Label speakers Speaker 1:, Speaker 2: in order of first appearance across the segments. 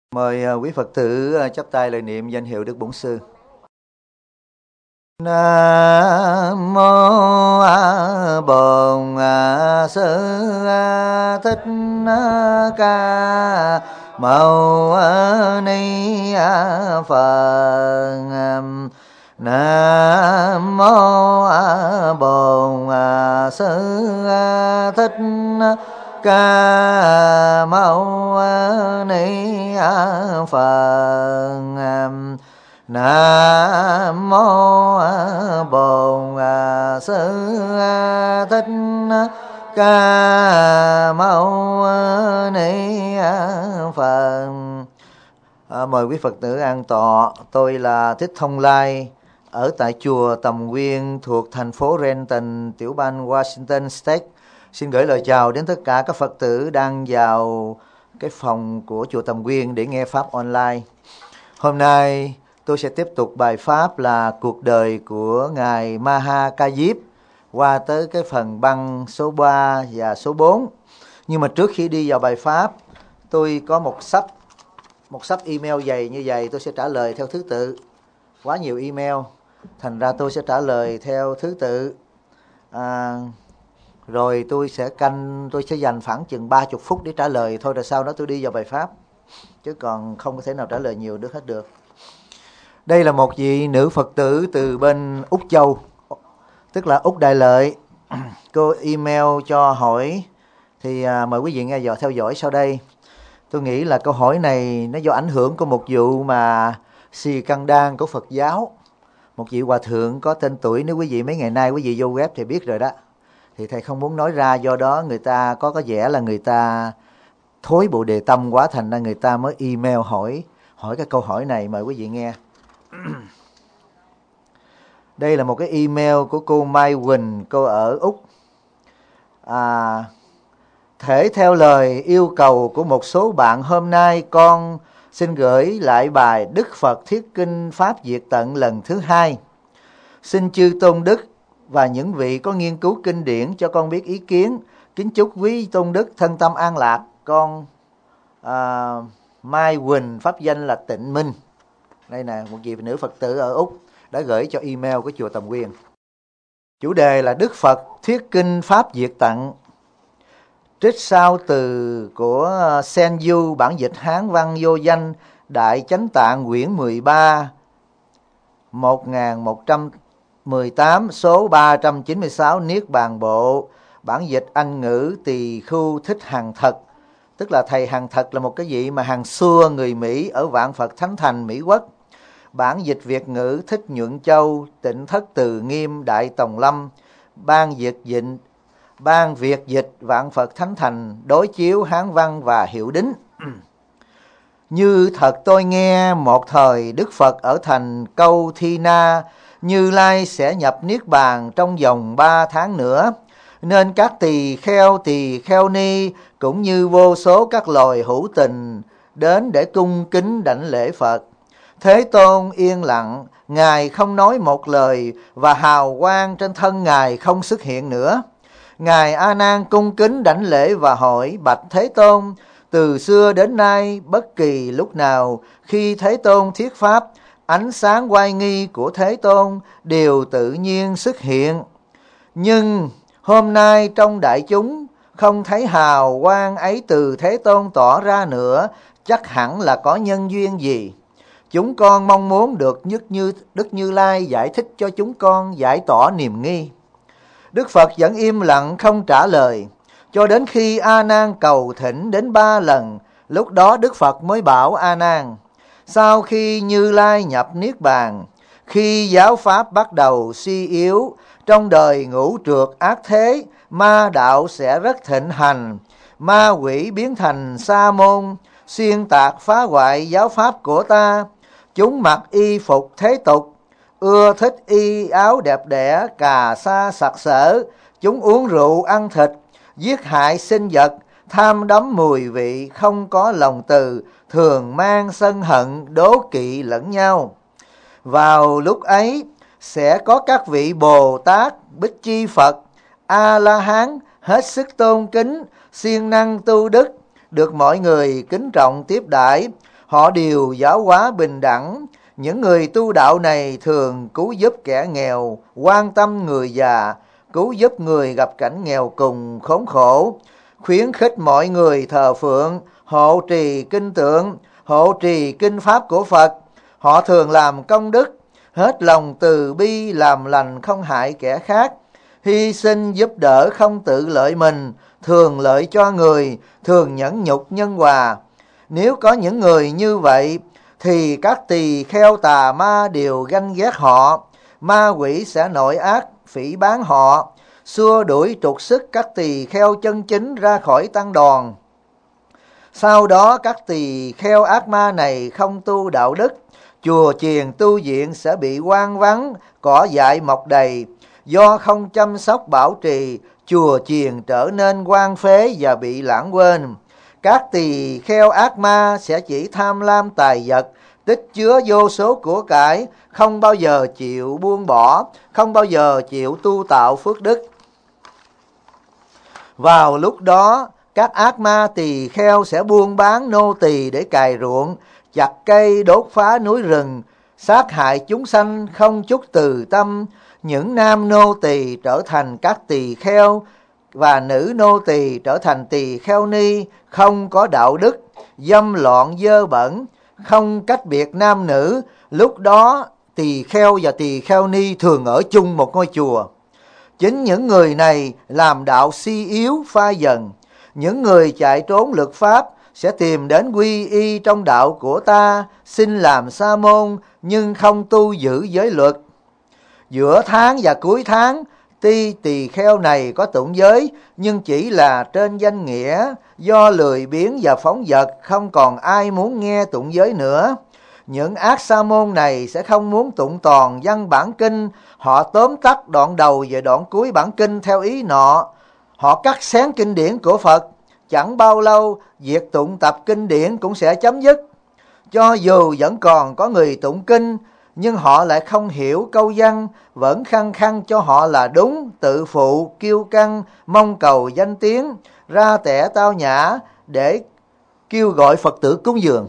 Speaker 1: Mời quý Phật tử chắp tay lời niệm danh hiệu Đức Bổn Sư. Nam mô Bổn Sư Thích Ca Mâu Ni Phật. Nam mô Bổn Sư Thích Ca Mâu Ni Phật. Nam mô Bổn Sư Thích Ca Mâu Ni Phật. Mời quý Phật tử an tọa. Tôi là Thích Thông Lai, ở tại chùa Tầm Nguyên thuộc thành phố Renton, tiểu bang Washington State. Xin gửi lời chào đến tất cả các Phật tử đang vào cái phòng của chùa Tầm Nguyên để nghe Pháp online. Hôm nay tôi sẽ tiếp tục bài Pháp là cuộc đời của Ngài Maha Ca Diếp, qua tới cái phần băng số 3 và số 4. Nhưng mà trước khi đi vào bài Pháp, tôi có một sắp email dày như vậy, tôi sẽ trả lời theo thứ tự. Quá nhiều email, thành ra tôi sẽ trả lời theo thứ tự. Rồi tôi sẽ dành khoảng chừng 30 phút để trả lời thôi, rồi sau đó tôi đi vào bài Pháp. Chứ còn không có thể nào trả lời nhiều hết được. Đây là một vị nữ Phật tử từ bên Úc Châu, tức là Úc Đại Lợi. Cô email cho hỏi, thì mời quý vị nghe theo dõi sau đây. Tôi nghĩ là câu hỏi này nó do ảnh hưởng của một vụ mà Xì Căng Đan của Phật giáo. Một vị hòa thượng có tên tuổi, nếu quý vị mấy ngày nay quý vị vô web thì biết rồi đó. Thì thầy không muốn nói ra, do đó người ta có vẻ là người ta thối bộ đề tâm quá, thành ra người ta mới email hỏi cái câu hỏi này. Mời quý vị nghe. Đây là một cái email của cô Mai Quỳnh, cô ở Úc. Thể theo lời yêu cầu của một số bạn, hôm nay con xin gửi lại bài Đức Phật Thuyết Kinh Pháp Diệt Tận lần thứ 2. Xin chư Tôn Đức và những vị có nghiên cứu kinh điển cho con biết ý kiến. Kính chúc quý Tôn Đức thân tâm an lạc. Con Mai Quỳnh, pháp danh là Tịnh Minh. Đây nè, một vị nữ Phật tử ở Úc đã gửi cho email của chùa Tầm Nguyên. Chủ đề là Đức Phật Thuyết Kinh Pháp Diệt Tận. Trích sao từ của Sen Du, bản dịch Hán văn vô danh, Đại Chánh Tạng quyển 13, 1118, số 396, Niết Bàn Bộ, bản dịch Anh ngữ Tỳ Khưu Thích Hằng Thật. Tức là thầy Hằng Thật là một cái vị mà hàng xưa người Mỹ ở Vạn Phật Thánh Thành Mỹ Quốc. Bản dịch Việt ngữ Thích Nhuận Châu, Tịnh Thất Từ Nghiêm, Đại Tòng Lâm, ban Việt dịch Vạn Phật Thánh Thành, đối chiếu Hán văn và hiệu đính. Như thật tôi nghe một thời Đức Phật ở thành Câu Thi Na, Như Lai sẽ nhập Niết Bàn trong vòng 3 tháng nữa, nên các tỳ kheo ni cũng như vô số các loài hữu tình đến để cung kính đảnh lễ Phật. Thế Tôn yên lặng, Ngài không nói một lời và hào quang trên thân Ngài không xuất hiện nữa. Ngài A Nan cung kính đảnh lễ và hỏi: Bạch Thế Tôn, từ xưa đến nay bất kỳ lúc nào khi Thế Tôn thuyết pháp, ánh sáng oai nghi của Thế Tôn đều tự nhiên xuất hiện. Nhưng hôm nay trong đại chúng không thấy hào quang ấy từ Thế Tôn tỏ ra nữa, chắc hẳn là có nhân duyên gì. Chúng con mong muốn được Đức Như Lai giải thích cho chúng con giải tỏ niềm nghi. Đức Phật vẫn im lặng không trả lời, cho đến khi A Nan cầu thỉnh đến 3 lần. Lúc đó Đức Phật mới bảo A Nan: sau khi Như Lai nhập Niết Bàn, khi giáo pháp bắt đầu suy yếu, trong đời ngũ trượt ác thế, ma đạo sẽ rất thịnh hành. Ma quỷ biến thành sa môn, xuyên tạc phá hoại giáo pháp của ta. Chúng mặc y phục thế tục, ưa thích y áo đẹp đẽ, cà sa sặc sỡ. Chúng uống rượu ăn thịt, giết hại sinh vật, tham đắm mùi vị, không có lòng từ, thường mang sân hận, đố kỵ lẫn nhau. Vào lúc ấy sẽ có các vị Bồ Tát, Bích Chi Phật, A-la-hán hết sức tôn kính, siêng năng tu đức, được mọi người kính trọng tiếp đãi. Họ đều giáo hóa bình đẳng. Những người tu đạo này thường cứu giúp kẻ nghèo, quan tâm người già, cứu giúp người gặp cảnh nghèo cùng khốn khổ, khuyến khích mọi người thờ phượng, hộ trì kinh tượng, hộ trì kinh pháp của Phật. Họ thường làm công đức, hết lòng từ bi, làm lành không hại kẻ khác, hy sinh giúp đỡ không tự lợi mình, thường lợi cho người, thường nhẫn nhục nhân hòa. Nếu có những người như vậy thì các tỳ kheo tà ma đều ganh ghét họ, ma quỷ sẽ nội ác phỉ báng họ, xua đuổi trục xuất các tỳ kheo chân chính ra khỏi tăng đoàn. Sau đó các tỳ kheo ác ma này không tu đạo đức, chùa chiền tu viện sẽ bị hoang vắng, cỏ dại mọc đầy. Do không chăm sóc bảo trì, chùa chiền trở nên hoang phế và bị lãng quên. Các tỳ kheo ác ma sẽ chỉ tham lam tài vật, tích chứa vô số của cải, không bao giờ chịu buông bỏ, không bao giờ chịu tu tạo phước đức. Vào lúc đó, các ác ma tỳ kheo sẽ buôn bán nô tỳ để cày ruộng, chặt cây, đốt phá núi rừng, sát hại chúng sanh không chút từ tâm. Những nam nô tỳ trở thành các tỳ kheo và nữ nô tỳ trở thành tỳ kheo ni, không có đạo đức, dâm loạn dơ bẩn, không cách biệt nam nữ. Lúc đó tỳ kheo và tỳ kheo ni thường ở chung một ngôi chùa. Chính những người này làm đạo suy yếu phai dần. Những người chạy trốn luật pháp sẽ tìm đến quy y trong đạo của ta, xin làm sa môn nhưng không tu giữ giới luật. Giữa tháng và cuối tháng, tuy tỳ kheo này có tụng giới nhưng chỉ là trên danh nghĩa, do lười biếng và phóng dật không còn ai muốn nghe tụng giới nữa. Những ác sa môn này sẽ không muốn tụng toàn văn bản kinh, họ tóm tắt đoạn đầu và đoạn cuối bản kinh theo ý nọ. Họ cắt xén kinh điển của Phật, chẳng bao lâu việc tụng tập kinh điển cũng sẽ chấm dứt. Cho dù vẫn còn có người tụng kinh, nhưng họ lại không hiểu câu văn, vẫn khăng khăng cho họ là đúng, tự phụ, kiêu căng, mong cầu danh tiếng, ra tẻ tao nhã để kêu gọi Phật tử cúng dường.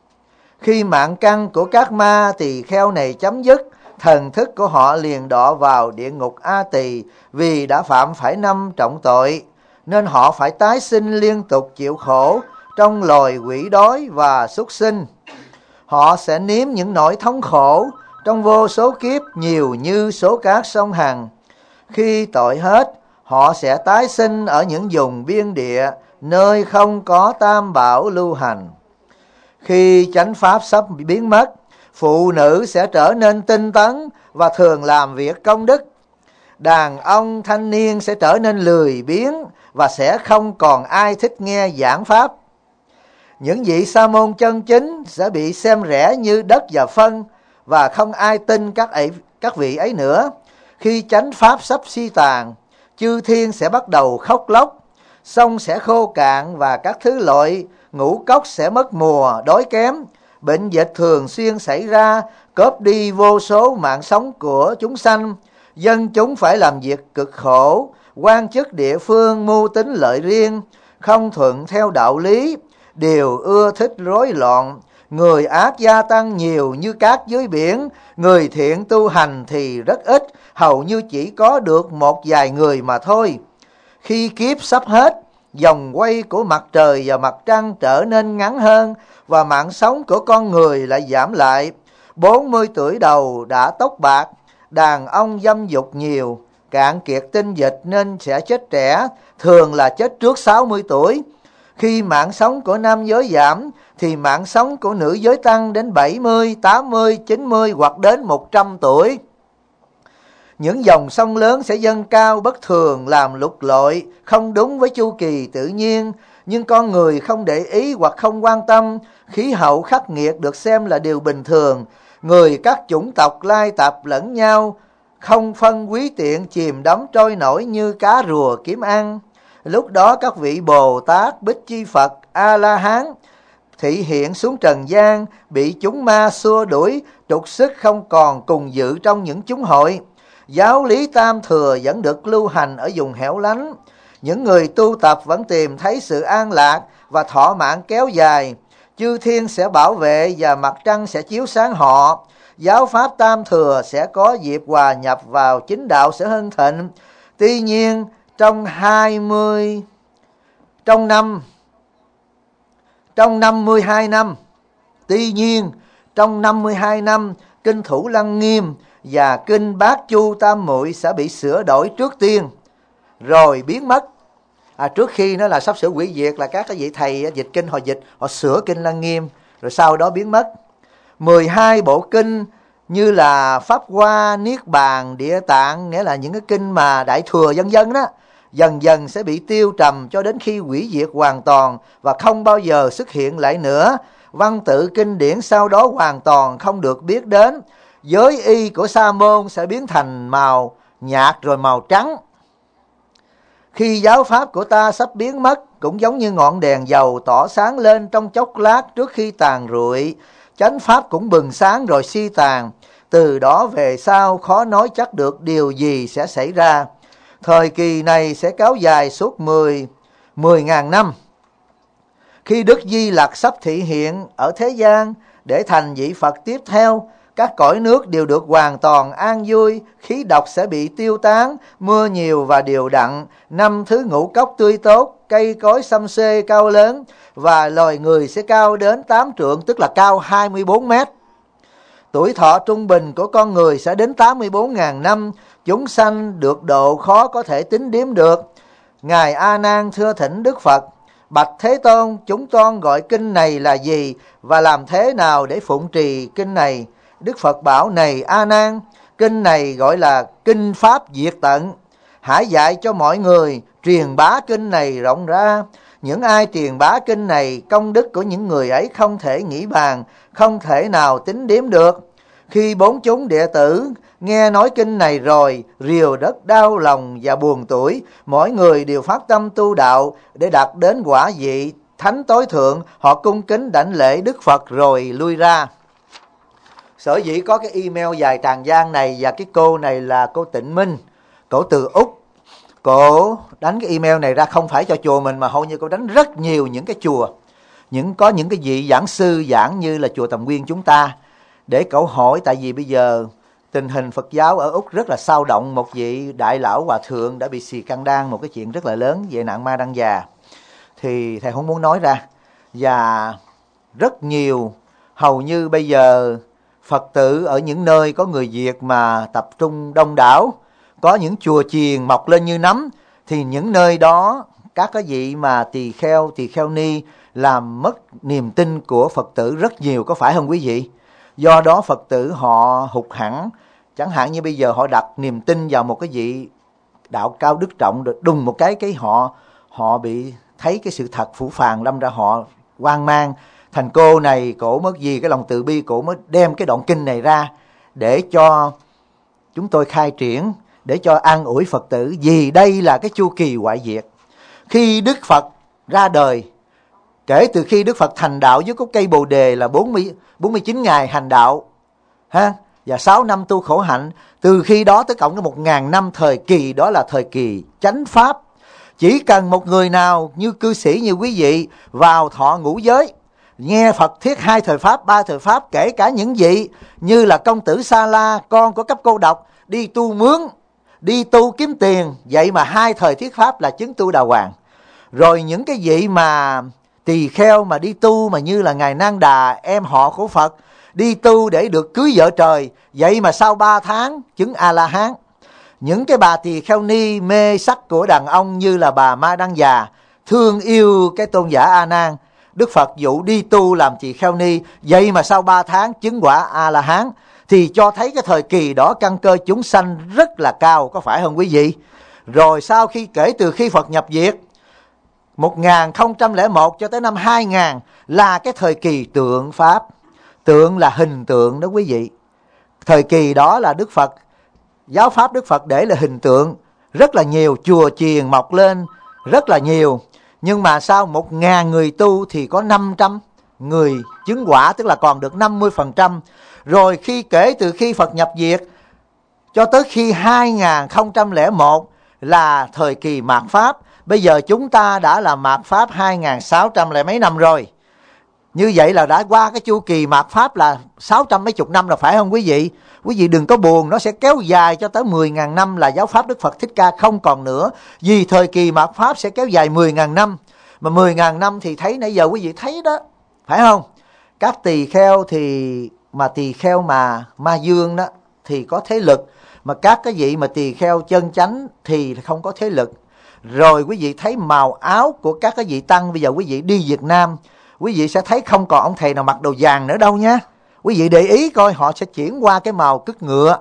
Speaker 1: Khi mạng căn của các ma tỳ kheo này chấm dứt, thần thức của họ liền đọa vào địa ngục A Tỳ, vì đã phạm phải 5 trọng tội, nên họ phải tái sinh liên tục chịu khổ trong loài quỷ đói và súc sinh. Họ sẽ nếm những nỗi thống khổ trong vô số kiếp nhiều như số cát sông Hằng. Khi tội hết, họ sẽ tái sinh ở những vùng biên địa, nơi không có tam bảo lưu hành. Khi chánh pháp sắp biến mất, phụ nữ sẽ trở nên tinh tấn và thường làm việc công đức. Đàn ông thanh niên sẽ trở nên lười biếng và sẽ không còn ai thích nghe giảng pháp. Những vị sa môn chân chính sẽ bị xem rẻ như đất và phân, và không ai tin các vị ấy nữa. Khi chánh pháp sắp suy tàn, chư thiên sẽ bắt đầu khóc lóc, sông sẽ khô cạn và các thứ loại ngũ cốc sẽ mất mùa, đói kém. Bệnh dịch thường xuyên xảy ra, cướp đi vô số mạng sống của chúng sanh. Dân chúng phải làm việc cực khổ, quan chức địa phương mưu tính lợi riêng, không thuận theo đạo lý, đều ưa thích rối loạn. Người ác gia tăng nhiều như cát dưới biển, người thiện tu hành thì rất ít, hầu như chỉ có được một vài người mà thôi. Khi kiếp sắp hết, vòng quay của mặt trời và mặt trăng trở nên ngắn hơn và mạng sống của con người lại giảm lại. 40 tuổi đầu đã tóc bạc, đàn ông dâm dục nhiều, cạn kiệt tinh dịch nên sẽ chết trẻ, thường là chết trước 60 tuổi. Khi mạng sống của nam giới giảm, thì mạng sống của nữ giới tăng đến 70, 80, 90 hoặc đến 100 tuổi. Những dòng sông lớn sẽ dâng cao bất thường, làm lụt lội, không đúng với chu kỳ tự nhiên. Nhưng con người không để ý hoặc không quan tâm, khí hậu khắc nghiệt được xem là điều bình thường. Người các chủng tộc lai tập lẫn nhau, không phân quý tiện, chìm đắm trôi nổi như cá rùa kiếm ăn. Lúc đó các vị Bồ Tát, Bích Chi Phật, A-la-hán thị hiện xuống trần gian, bị chúng ma xua đuổi, trục xuất không còn cùng dự trong những chúng hội. Giáo lý tam thừa vẫn được lưu hành ở vùng hẻo lánh. Những người tu tập vẫn tìm thấy sự an lạc và thọ mạng kéo dài. chư thiên sẽ bảo vệ và mặt trăng sẽ chiếu sáng họ. Giáo pháp tam thừa sẽ có dịp hòa nhập vào chính đạo sẽ hưng thịnh. Tuy nhiên trong 52 năm, tuy nhiên trong 52 năm, kinh Thủ Lăng Nghiêm và kinh Bát Chu Tam Muội sẽ bị sửa đổi trước tiên rồi biến mất. Trước khi nó là sắp sửa hủy diệt là các cái vị thầy dịch kinh họ sửa kinh Lăng Nghiêm rồi sau đó biến mất. 12 bộ kinh như là Pháp Hoa, Niết Bàn, Địa Tạng, nghĩa là những cái kinh mà Đại Thừa vân vân đó, dần dần sẽ bị tiêu trầm cho đến khi hủy diệt hoàn toàn và không bao giờ xuất hiện lại nữa. Văn tự kinh điển sau đó hoàn toàn không được biết đến. Giới y của Sa môn sẽ biến thành màu nhạt rồi màu trắng. Khi giáo pháp của ta sắp biến mất, cũng giống như ngọn đèn dầu tỏ sáng lên trong chốc lát trước khi tàn rụi, chánh pháp cũng bừng sáng rồi suy tàn. Từ đó về sau khó nói chắc được điều gì sẽ xảy ra. Thời kỳ này sẽ kéo dài suốt 10.000 năm. Khi Đức Di Lặc sắp thị hiện ở thế gian để thành vị Phật tiếp theo, các cõi nước đều được hoàn toàn an vui, khí độc sẽ bị tiêu tán, mưa nhiều và đều đặn, 5 thứ ngũ cốc tươi tốt, cây cối xum xuê cao lớn và loài người sẽ cao đến 8 trượng, tức là cao 24 mét. Tuổi thọ trung bình của con người sẽ đến 84.000 năm, chúng sanh được độ khó có thể tính đếm được. Ngài A Nan thưa thỉnh Đức Phật: Bạch Thế Tôn, chúng con gọi kinh này là gì và làm thế nào để phụng trì kinh này? Đức Phật bảo: Này A Nan, kinh này gọi là kinh pháp diệt tận. Hãy dạy cho mọi người truyền bá kinh này rộng ra. Những ai truyền bá kinh này, công đức của những người ấy không thể nghĩ bàn, không thể nào tính đếm được. Khi 4 chúng đệ tử nghe nói kinh này rồi, rìu rất đau lòng và buồn tủi. Mỗi người đều phát tâm tu đạo để đạt đến quả vị thánh tối thượng. Họ cung kính đảnh lễ Đức Phật rồi lui ra. Sở dĩ có cái email dài tràn gian này, và cái cô này là cô Tịnh Minh, cổ từ Úc. Cổ đánh cái email này ra không phải cho chùa mình, mà hầu như cô đánh rất nhiều những cái chùa, có những cái vị giảng sư giảng như là chùa Tầm Nguyên chúng ta, để cậu hỏi. Tại vì bây giờ tình hình Phật giáo ở Úc rất là sao động. Một vị đại lão hòa thượng đã bị xì căng đan, một cái chuyện rất là lớn về nạn ma đăng già, thì thầy không muốn nói ra. Và rất nhiều, hầu như bây giờ Phật tử ở những nơi có người Việt mà tập trung đông đảo, có những chùa chiền mọc lên như nấm, thì những nơi đó các cái vị mà tỳ kheo ni làm mất niềm tin của Phật tử rất nhiều, có phải không quý vị? Do đó Phật tử họ hụt hẳn. Chẳng hạn như bây giờ họ đặt niềm tin vào một cái vị đạo cao đức trọng, được đùng một cái họ bị thấy cái sự thật phủ phàng, đâm ra họ hoang mang. Thành cô này cổ mới vì cái lòng từ bi, cổ mới đem cái đoạn kinh này ra để cho chúng tôi khai triển, để cho an ủi Phật tử. Vì đây là cái chu kỳ hoại diệt. Khi Đức Phật ra đời, kể từ khi Đức Phật thành đạo với cái cây Bồ Đề là 49 ngày hành đạo và 6 năm tu khổ hạnh. Từ khi đó tới cộng 1.000 năm thời kỳ đó là thời kỳ chánh pháp. Chỉ cần một người nào như cư sĩ như quý vị vào thọ ngũ giới, nghe Phật thuyết 2 thời pháp, 3 thời pháp, kể cả những vị như là công tử Sa La, con của cấp cô độc, đi tu mướn, đi tu kiếm tiền, vậy mà 2 thời thuyết pháp là chứng tu đào hoàng. Rồi những cái vị mà tỳ kheo mà đi tu mà như là ngài Nang Đà, em họ của Phật, đi tu để được cưới vợ trời, vậy mà sau 3 tháng chứng A La Hán. Những cái bà tỳ kheo ni mê sắc của đàn ông như là bà Ma Đăng Già, thương yêu cái tôn giả A Nan, Đức Phật dụ đi tu làm tỳ kheo ni, vậy mà sau 3 tháng chứng quả A La Hán, thì cho thấy cái thời kỳ đó căn cơ chúng sanh rất là cao, có phải không quý vị? Rồi sau khi kể từ khi Phật nhập diệt 1001 cho tới năm 2000 là cái thời kỳ tượng pháp. Tượng là hình tượng đó quý vị. Thời kỳ đó là Đức Phật, giáo pháp Đức Phật để là hình tượng, rất là nhiều chùa chiền mọc lên rất là nhiều. Nhưng mà sau 1000 người tu thì có 500 người chứng quả, tức là còn được 50%. Rồi khi kể từ khi Phật nhập diệt cho tới khi 2001 là thời kỳ mạt pháp. Bây giờ chúng ta đã là mạt pháp 2600 mấy năm rồi. Như vậy là đã qua cái chu kỳ mạt Pháp là 600 mấy chục năm rồi, phải không quý vị? Quý vị đừng có buồn, nó sẽ kéo dài cho tới 10.000 năm là giáo Pháp Đức Phật Thích Ca không còn nữa. Vì thời kỳ mạt Pháp sẽ kéo dài 10.000 năm. Mà 10.000 năm thì thấy nãy giờ quý vị thấy đó, phải không? Các tỳ kheo thì, mà tỳ kheo mà ma dương đó thì có thế lực. Mà các cái vị mà tỳ kheo chân chánh thì không có thế lực. Rồi quý vị thấy màu áo của các cái vị tăng, bây giờ quý vị đi Việt Nam, quý vị sẽ thấy không còn ông thầy nào mặc đồ vàng nữa đâu nha. Quý vị để ý coi, họ sẽ chuyển qua cái màu cứt ngựa,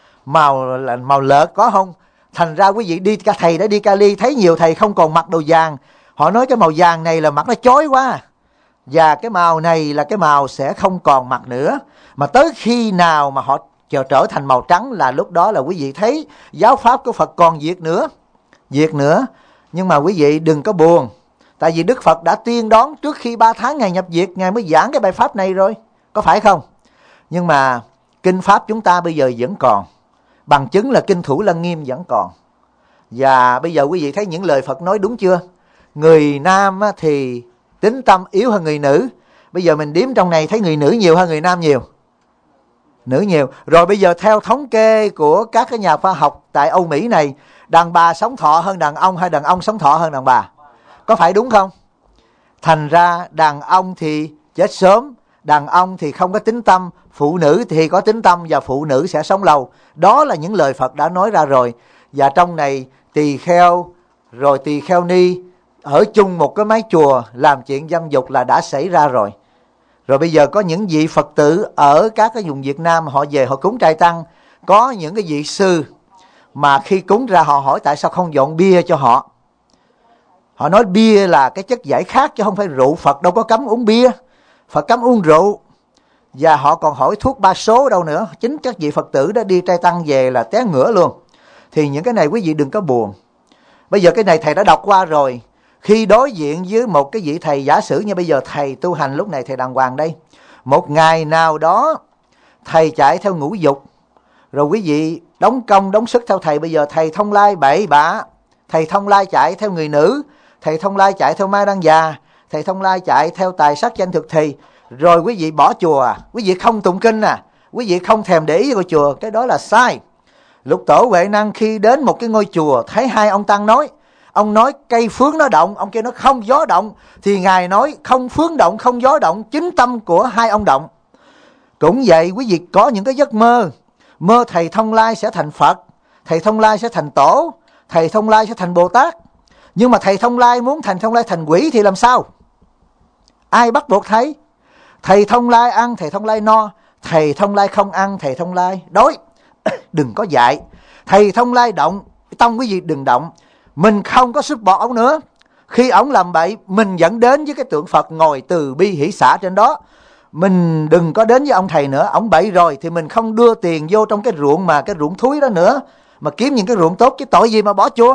Speaker 1: màu lợt, có không? Thành ra quý vị đi, các thầy đã đi Cali thấy nhiều thầy không còn mặc đồ vàng. Họ nói cái màu vàng này là mặc nó chói quá, và cái màu này là cái màu sẽ không còn mặc nữa. Mà tới khi nào mà họ trở thành màu trắng là lúc đó là quý vị thấy giáo pháp của Phật còn diệt nữa. Nhưng mà quý vị đừng có buồn, tại vì Đức Phật đã tiên đoán trước khi 3 tháng Ngài nhập diệt, Ngài mới giảng cái bài pháp này rồi, có phải không? Nhưng mà kinh pháp chúng ta bây giờ vẫn còn, bằng chứng là kinh Thủ Lăng Nghiêm vẫn còn. Và bây giờ quý vị thấy những lời Phật nói đúng chưa? Người nam thì tín tâm yếu hơn người nữ. Bây giờ mình đếm trong này thấy người nữ nhiều hơn người nam nhiều. Nữ nhiều. Rồi bây giờ theo thống kê của các cái nhà khoa học tại Âu Mỹ này, đàn bà sống thọ hơn đàn ông hay đàn ông sống thọ hơn đàn bà? Có phải đúng không? Thành ra đàn ông thì chết sớm, đàn ông thì không có tín tâm, phụ nữ thì có tín tâm và phụ nữ sẽ sống lâu. Đó là những lời Phật đã nói ra rồi. Và trong này tỳ kheo rồi tỳ kheo ni ở chung một cái mái chùa làm chuyện dâm dục là đã xảy ra rồi. Rồi bây giờ có những vị Phật tử ở các cái vùng Việt Nam, họ về họ cúng trai tăng, có những cái vị sư mà khi cúng ra họ hỏi tại sao không dọn bia cho họ. Họ nói bia là cái chất giải khát chứ không phải rượu, Phật đâu có cấm uống bia, Phật cấm uống rượu. Và họ còn hỏi thuốc 3 số đâu nữa. Chính các vị Phật tử đã đi trai tăng về là té ngửa luôn. Thì những cái này quý vị đừng có buồn. Bây giờ cái này thầy đã đọc qua rồi. Khi đối diện với một cái vị thầy, giả sử như bây giờ thầy tu hành lúc này thầy đàng hoàng đây, một ngày nào đó thầy chạy theo ngũ dục, rồi quý vị đóng công đóng sức theo thầy. Bây giờ thầy thông lai bậy bạ, thầy thông lai chạy theo người nữ, thầy thông lai chạy theo ma đăng già, thầy thông lai chạy theo tài sắc danh thực thì, rồi quý vị bỏ chùa à, quý vị không tụng kinh à, quý vị không thèm để ý vào chùa, cái đó là sai. Lục Tổ Huệ Năng khi đến một cái ngôi chùa thấy hai ông tăng nói, ông nói cây phướng nó động, ông kia nó không gió động, thì Ngài nói không phướng động không gió động, chính tâm của hai ông động. Cũng vậy, quý vị có những cái giấc mơ, mơ thầy thông lai sẽ thành Phật, thầy thông lai sẽ thành Tổ, thầy thông lai sẽ thành Bồ Tát. Nhưng mà thầy thông lai muốn thông lai thành quỷ thì làm sao? Ai bắt buộc thầy? Thầy thông lai ăn, thầy thông lai no, thầy thông lai không ăn, thầy thông lai đói. Đừng có dạy. Thầy thông lai động, tông quý vị đừng động. Mình không có support ông nữa. Khi ông làm bậy, mình dẫn đến với cái tượng Phật ngồi từ bi hỷ xả trên đó. Mình đừng có đến với ông thầy nữa. Ông bậy rồi thì mình không đưa tiền vô trong cái ruộng mà cái ruộng thúi đó nữa, mà kiếm những cái ruộng tốt, chứ tội gì mà bỏ chùa.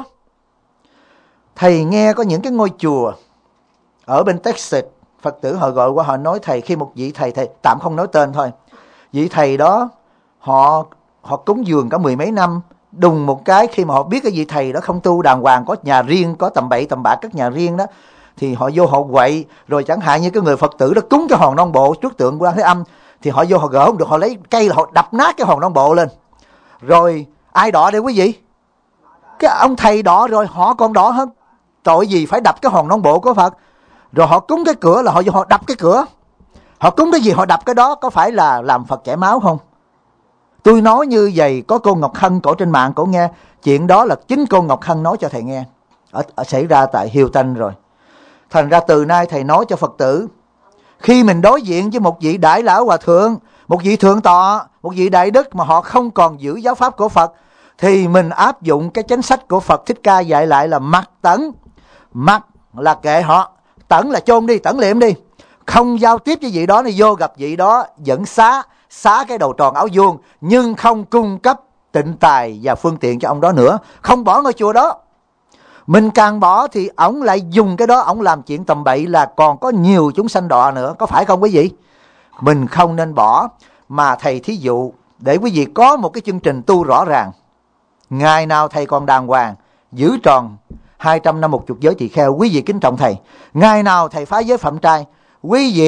Speaker 1: Thầy nghe có những cái ngôi chùa ở bên Texas, Phật tử họ gọi qua họ nói thầy, khi một vị thầy tạm không nói tên thôi, vị thầy đó họ cúng dường cả 10 mấy năm, đùng một cái khi mà họ biết cái vị thầy đó không tu đàng hoàng, có nhà riêng, có tầm bậy tầm bạ các nhà riêng đó, thì họ vô họ quậy. Rồi chẳng hạn như cái người Phật tử đó cúng cái hòn non bộ trước tượng Quan Thế Âm, thì họ vô họ gỡ không được, họ lấy cây là họ đập nát cái hòn non bộ lên. Rồi ai đọ đây quý vị? Cái ông thầy đọ, rồi họ còn đọ hơn. Tội gì phải đập cái hòn non bộ của Phật? Rồi họ cúng cái cửa là họ vô họ đập cái cửa. Họ cúng cái gì họ đập cái đó, có phải là làm Phật chảy máu không? Tôi nói như vậy, có cô Ngọc Hân cổ trên mạng cổ nghe. Chuyện đó là chính cô Ngọc Hân nói cho thầy nghe, xảy ra tại Houston rồi. Thành ra từ nay thầy nói cho Phật tử, khi mình đối diện với một vị đại lão hòa thượng, một vị thượng tọa, một vị đại đức mà họ không còn giữ giáo pháp của Phật, thì mình áp dụng cái chính sách của Phật Thích Ca dạy lại là mặc tẩn. Mặc là kệ họ, tẩn là chôn đi, tẩn liệm đi, không giao tiếp với vị đó. Này vô gặp vị đó vẫn xá cái đầu tròn áo vuông, nhưng không cung cấp tịnh tài và phương tiện cho ông đó nữa, không bỏ ngôi chùa đó. Mình càng bỏ thì ổng lại dùng cái đó, ổng làm chuyện tầm bậy là còn có nhiều chúng sanh đọa nữa, có phải không quý vị? Mình không nên bỏ. Mà thầy thí dụ để quý vị có một cái chương trình tu rõ ràng. Ngày nào thầy còn đàng hoàng giữ tròn 250 giới tỳ kheo, quý vị kính trọng thầy. Ngày nào thầy phá giới phạm trai, quý vị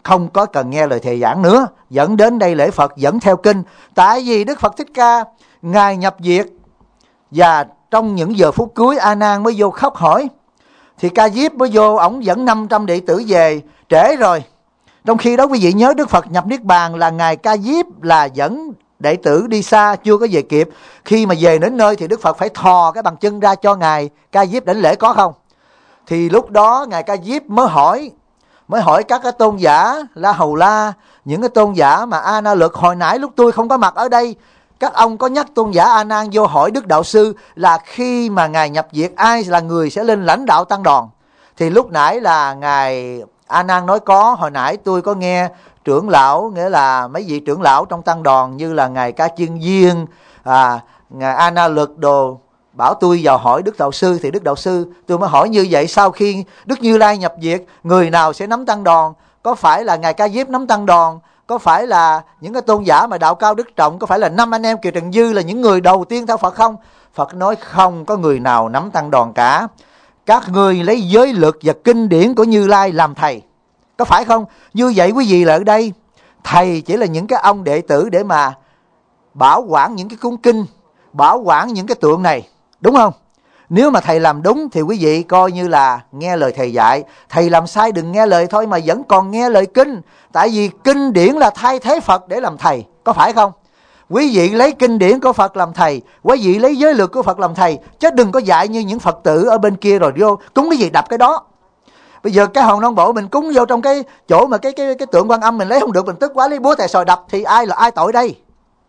Speaker 1: không có cần nghe lời thầy giảng nữa, dẫn đến đây lễ Phật dẫn theo kinh. Tại vì Đức Phật Thích Ca Ngài nhập diệt, và trong những giờ phút cuối A Nan mới vô khóc hỏi, thì Ca Diếp mới vô, ổng dẫn 500 đệ tử về trễ rồi. Trong khi đó quý vị nhớ Đức Phật nhập Niết Bàn là Ngài Ca Diếp là dẫn đệ tử đi xa chưa có về kịp. Khi mà về đến nơi thì Đức Phật phải thò cái bàn chân ra cho Ngài Ca Diếp đảnh lễ, có không? Thì lúc đó Ngài Ca Diếp mới hỏi các cái tôn giả La Hầu La, những cái tôn giả mà A Na Lực hồi nãy lúc tôi không có mặt ở đây, các ông có nhắc tôn giả A Nan vô hỏi Đức Đạo Sư là khi mà Ngài nhập diệt ai là người sẽ lên lãnh đạo tăng đoàn. Thì lúc nãy là Ngài A Nan nói có, hồi nãy tôi có nghe trưởng lão, nghĩa là mấy vị trưởng lão trong tăng đoàn như là Ngài Ca Chiên Viên, Ngài A Na Lực đồ, bảo tôi vào hỏi Đức Đạo Sư. Thì Đức Đạo Sư tôi mới hỏi như vậy, sau khi Đức Như Lai nhập diệt, người nào sẽ nắm tăng đoàn? Có phải là Ngài Ca Diếp nắm tăng đoàn? Có phải là những cái tôn giả mà đạo cao đức trọng, có phải là 5 anh em Kiều Trần Dư là những người đầu tiên theo Phật không? Phật nói không có người nào nắm tăng đoàn cả. Các ngươi lấy giới lực và kinh điển của Như Lai làm thầy, có phải không? Như vậy quý vị là ở đây, thầy chỉ là những cái ông đệ tử để mà bảo quản những cái cuốn kinh, bảo quản những cái tượng này, đúng không? Nếu mà thầy làm đúng thì quý vị coi như là nghe lời thầy dạy. Thầy làm sai đừng nghe lời thôi, mà vẫn còn nghe lời kinh. Tại vì kinh điển là thay thế Phật để làm thầy, có phải không? Quý vị lấy kinh điển của Phật làm thầy, quý vị lấy giới luật của Phật làm thầy, chứ đừng có dạy như những Phật tử ở bên kia rồi vô cúng cái gì đập cái đó. Bây giờ cái hòn non bộ mình cúng vô trong cái chỗ mà cái tượng Quan Âm mình lấy không được, mình tức quá lấy búa tè sòi đập, thì ai tội đây?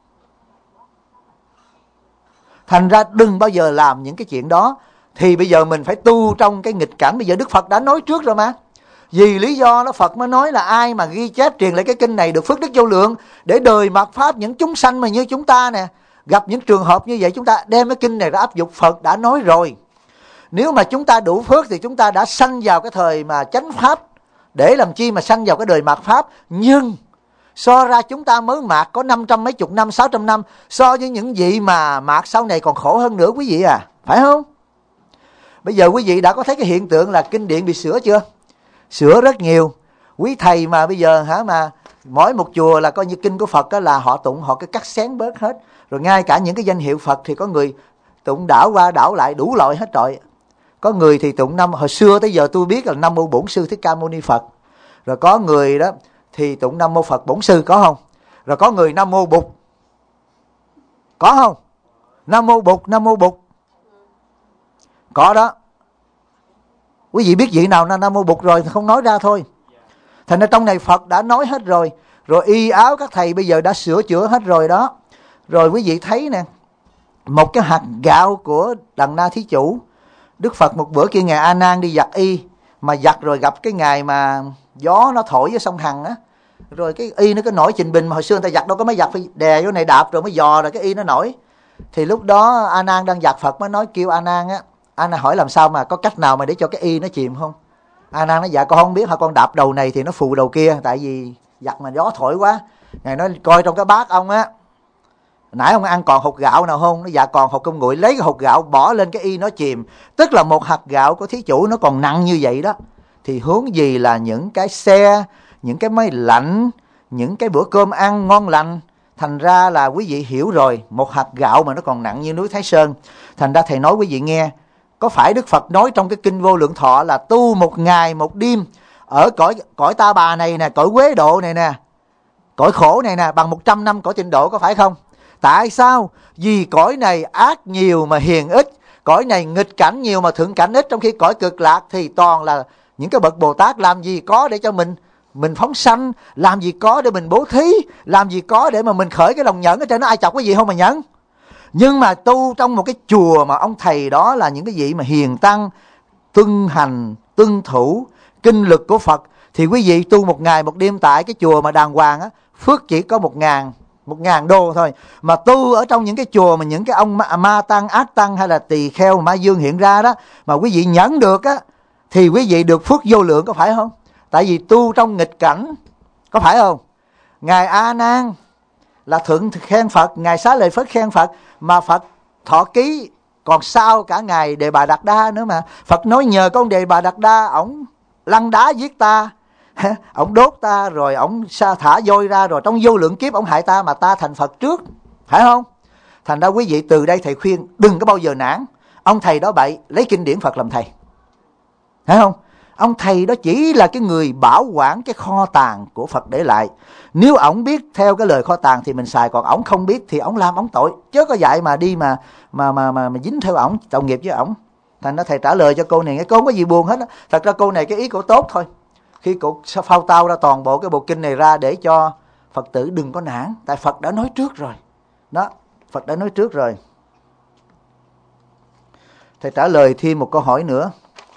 Speaker 1: Thành ra đừng bao giờ làm những cái chuyện đó. Thì bây giờ mình phải tu trong cái nghịch cảnh. Bây giờ Đức Phật đã nói trước rồi mà. Vì lý do đó Phật mới nói là ai mà ghi chép truyền lại cái kinh này được phước đức vô lượng, để đời mạt pháp những chúng sanh mà như chúng ta nè, gặp những trường hợp như vậy, chúng ta đem cái kinh này ra áp dụng. Phật đã nói rồi, nếu mà chúng ta đủ phước thì chúng ta đã sanh vào cái thời mà chánh pháp, để làm chi mà sanh vào cái đời mạt pháp. Nhưng so ra chúng ta mới mạt có 500 mấy chục năm, 600 năm, so với những vị mà mạt sau này còn khổ hơn nữa quý vị à, phải không? Bây giờ quý vị đã có thấy cái hiện tượng là kinh điển bị sửa chưa? Sửa rất nhiều. Quý thầy mà bây giờ mà mỗi một chùa là coi như kinh của Phật đó là họ tụng, họ cứ cắt xén bớt hết. Rồi ngay cả những cái danh hiệu Phật thì có người tụng đảo qua đảo lại đủ loại hết rồi. Có người thì tụng hồi xưa tới giờ tôi biết là Nam Mô Bổn Sư Thích Ca Mâu Ni Phật. Rồi có người đó thì tụng Nam Mô Phật Bổn Sư, có không? Rồi có người Nam Mô Bụt, có không? Nam Mô Bụt, Nam Mô Bụt, có đó. Quý vị biết vị nào Nam Mô Bụt rồi thì không nói ra thôi. Thành ra trong này Phật đã nói hết rồi. Rồi y áo các thầy bây giờ đã sửa chữa hết rồi đó. Rồi quý vị thấy nè, một cái hạt gạo của Đằng Na Thí Chủ, Đức Phật một bữa kia Ngài A Nan đi giặt y, mà giặt rồi gặp cái ngày mà gió nó thổi với sông Hằng á, rồi cái y nó cứ nổi trình bình. Mà hồi xưa người ta giặt đâu có máy giặt, phải đè vô này đạp rồi mới dò rồi cái y nó nổi. Thì lúc đó A Nan đang giặt, Phật mới nói kêu A Nan á, A Nan hỏi làm sao mà có cách nào mà để cho cái y nó chìm không? A Nan nói dạ con không biết, hả con đạp đầu này thì nó phù đầu kia, tại vì giặt mà gió thổi quá. Ngài nói coi trong cái bát ông á, nãy ông ăn còn hột gạo nào không? Nó dạ còn hột cơm nguội, lấy cái hột gạo bỏ lên cái y nó chìm. Tức là một hạt gạo của thí chủ nó còn nặng như vậy đó. Thì hướng gì là những cái xe, những cái máy lạnh, những cái bữa cơm ăn ngon lành. Thành ra là quý vị hiểu rồi, một hạt gạo mà nó còn nặng như núi Thái Sơn. Thành ra thầy nói quý vị nghe, có phải Đức Phật nói trong cái kinh Vô Lượng Thọ là tu 1 ngày 1 đêm ở cõi Ta Bà này nè, cõi Quế Độ này nè, cõi khổ này nè, bằng 100 năm cõi Tịnh Độ, có phải không? Tại sao? Vì cõi này ác nhiều mà hiền ít, cõi này nghịch cảnh nhiều mà thượng cảnh ít. Trong khi cõi Cực Lạc thì toàn là những cái bậc Bồ Tát làm gì có để cho mình phóng sanh, làm gì có để mình bố thí, làm gì có để mà mình khởi cái lòng nhẫn ở trên nó, ai chọc cái gì không mà nhẫn. Nhưng mà tu trong một cái chùa mà ông thầy đó là những cái vị mà hiền tăng, tuân hành, tuân thủ kinh lực của Phật, thì quý vị tu 1 ngày 1 đêm tại cái chùa mà đàng hoàng á, phước chỉ có 1.000 đô thôi. Mà tu ở trong những cái chùa mà những cái ông ma tăng, ác tăng hay là tỳ kheo ma dương hiện ra đó, mà quý vị nhẫn được á, thì quý vị được phước vô lượng, có phải không? Tại vì tu trong nghịch cảnh, có phải không? Ngài A Nan là thượng khen Phật, Ngài Xá Lợi Phất khen Phật, mà Phật thọ ký còn sau cả Ngài Đề Bà Đạt Đa nữa mà. Phật nói nhờ con Đề Bà Đạt Đa ổng lăn đá giết ta, Ổng đốt ta rồi ổng thả vôi ra rồi trong vô lượng kiếp ổng hại ta mà ta thành Phật trước, phải không? Thành ra quý vị từ đây thầy khuyên đừng có bao giờ nản. Ông thầy đó bậy, lấy kinh điển Phật làm thầy, phải không? Ông thầy đó chỉ là cái người bảo quản cái kho tàng của Phật để lại. Nếu ổng biết theo cái lời kho tàng thì mình xài, còn ổng không biết thì ổng làm ổng tội, chứ có dạy mà đi mà dính theo ổng, tội nghiệp với ổng. Thành ra thầy trả lời cho cô này, cái cô không có gì buồn hết á. Thật ra cô này cái ý cổ tốt thôi. Khi cô phao tao ra toàn bộ cái bộ kinh này ra để cho Phật tử đừng có nản, tại Phật đã nói trước rồi. Đó, Phật đã nói trước rồi. Thầy trả lời thêm một câu hỏi nữa.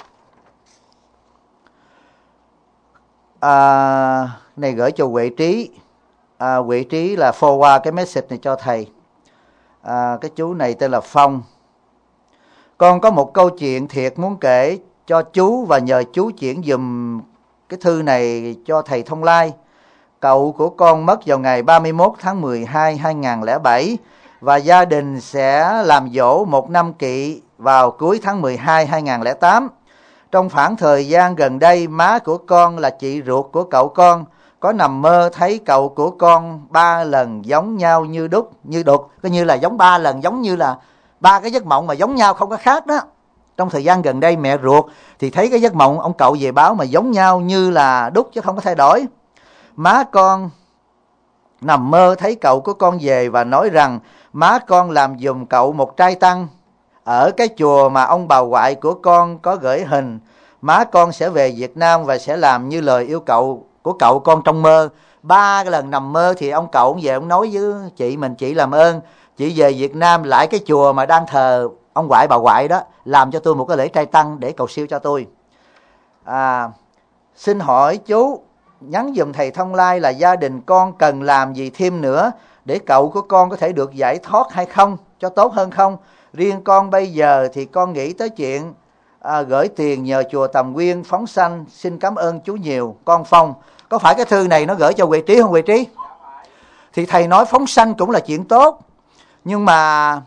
Speaker 1: Này gửi cho Huệ Trí. Huệ Trí là forward cái message này cho thầy. Cái chú này tên là Phong. Con có một câu chuyện thiệt muốn kể cho chú và nhờ chú chuyển dùm cái thư này cho thầy Thông Lai. Cậu của con mất vào ngày 31 tháng 12 2007 và gia đình sẽ làm dỗ 1 năm kỵ vào cuối tháng 12 2008. Trong khoảng thời gian gần đây, má của con là chị ruột của cậu con có nằm mơ thấy cậu của con 3 lần giống nhau như đúc, như đục, coi như là giống 3 lần, giống như là 3 cái giấc mộng mà giống nhau không có khác đó. Trong thời gian gần đây mẹ ruột thì thấy cái giấc mộng ông cậu về báo mà giống nhau như là đúc chứ không có thay đổi. Má con nằm mơ thấy cậu của con về và nói rằng má con làm giùm cậu một trai tăng ở cái chùa mà ông bà ngoại của con có gửi hình. Má con sẽ về Việt Nam và sẽ làm như lời yêu cầu của cậu con trong mơ. 3 lần nằm mơ thì ông cậu về ông nói với chị mình, chị làm ơn chị về Việt Nam lại cái chùa mà đang thờ ông ngoại bà ngoại đó, làm cho tôi một cái lễ trai tăng để cầu siêu cho tôi. Xin hỏi chú nhắn giùm thầy Thông Lai là gia đình con cần làm gì thêm nữa để cậu của con có thể được giải thoát hay không, cho tốt hơn không? Riêng con bây giờ thì con nghĩ tới chuyện gửi tiền nhờ chùa Tầm Nguyên phóng sanh. Xin cảm ơn chú nhiều. Con Phong. Có phải cái thư này nó gửi cho Huệ Trí không Huệ Trí? Thì thầy nói phóng sanh cũng là chuyện tốt, nhưng mà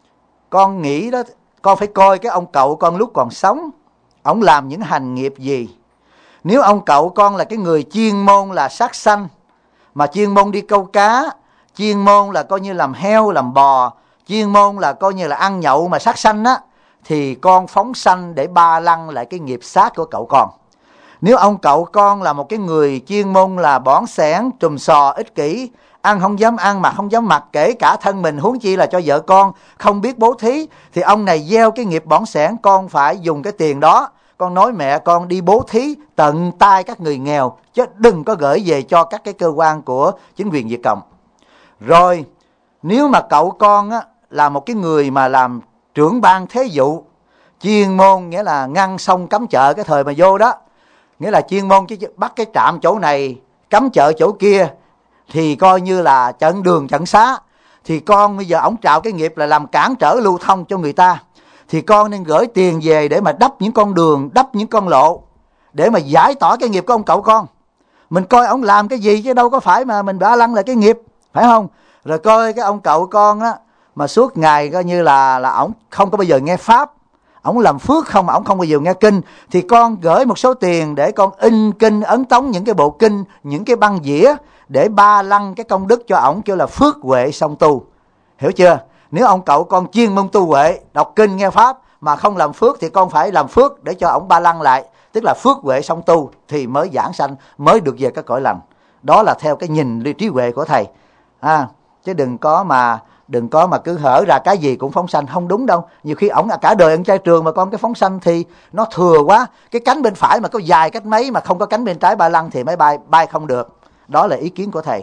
Speaker 1: con nghĩ đó, con phải coi cái ông cậu con lúc còn sống ông làm những hành nghiệp gì. Nếu ông cậu con là cái người chuyên môn là sát sanh, mà chuyên môn đi câu cá, chuyên môn là coi như làm heo làm bò, chuyên môn là coi như là ăn nhậu mà sát sanh á, thì con phóng sanh để ba lăng lại cái nghiệp sát của cậu con. Nếu ông cậu con là một cái người chuyên môn là bỏn sẻn, trùm sò, ích kỷ, ăn không dám ăn, mặc không dám mặc, kể cả thân mình, huống chi là cho vợ con, không biết bố thí, thì ông này gieo cái nghiệp bỏn sẻn. Con phải dùng cái tiền đó, con nói mẹ con đi bố thí tận tay các người nghèo, chứ đừng có gửi về cho các cái cơ quan của chính quyền Việt Cộng. Rồi nếu mà cậu con á, là một cái người mà làm trưởng ban thế vụ, chuyên môn nghĩa là ngăn sông cấm chợ cái thời mà vô đó, nghĩa là chuyên môn chứ bắt cái trạm chỗ này cấm chợ chỗ kia, thì coi như là chặn đường chặn xá. Thì con bây giờ ổng trạo cái nghiệp là làm cản trở lưu thông cho người ta, thì con nên gửi tiền về để mà đắp những con đường, đắp những con lộ, để mà giải tỏa cái nghiệp của ông cậu con. Mình coi ổng làm cái gì chứ đâu có phải mà mình bả lăng là cái nghiệp, phải không? Rồi coi cái ông cậu con á, mà suốt ngày coi như là ổng không có bao giờ nghe pháp, ổng làm phước không mà ổng không bao giờ nghe kinh, thì con gửi một số tiền để con in kinh ấn tống những cái bộ kinh, những cái băng dĩa, để ba lăng cái công đức cho ổng, kêu là phước huệ song tu. Hiểu chưa? Nếu ông cậu con chuyên môn tu huệ, đọc kinh nghe pháp mà không làm phước, thì con phải làm phước để cho ổng ba lăng lại, tức là phước huệ song tu, thì mới giảng sanh, mới được về các cõi lành. Đó là theo cái nhìn trí huệ của thầy. Chứ đừng có mà cứ hở ra cái gì cũng phóng sanh, không đúng đâu. Nhiều khi ổng cả đời ăn chay trường mà con cái phóng sanh thì nó thừa quá. Cái cánh bên phải mà có dài cách mấy mà không có cánh bên trái ba lăng thì mới bay không được. Đó là ý kiến của thầy.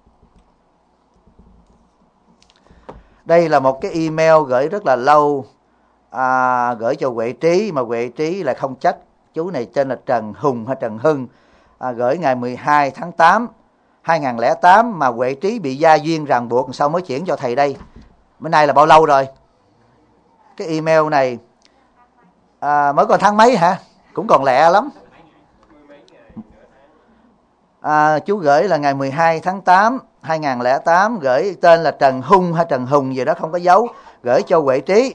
Speaker 1: Đây là một cái email gửi rất là lâu, gửi cho Huệ Trí, mà Huệ Trí lại không trách. Chú này tên là Trần Hùng hay Trần Hưng, gửi ngày 12 tháng 8 2008, mà Huệ Trí bị gia duyên ràng buộc, sao mới chuyển cho thầy đây. Bữa nay là bao lâu rồi? Cái email này mới còn tháng mấy hả? Cũng còn lẹ lắm. Chú gửi là ngày 12 tháng 8 2008, gửi tên là Trần Hung hay Trần Hùng gì đó, không có dấu, gửi cho Huệ Trí.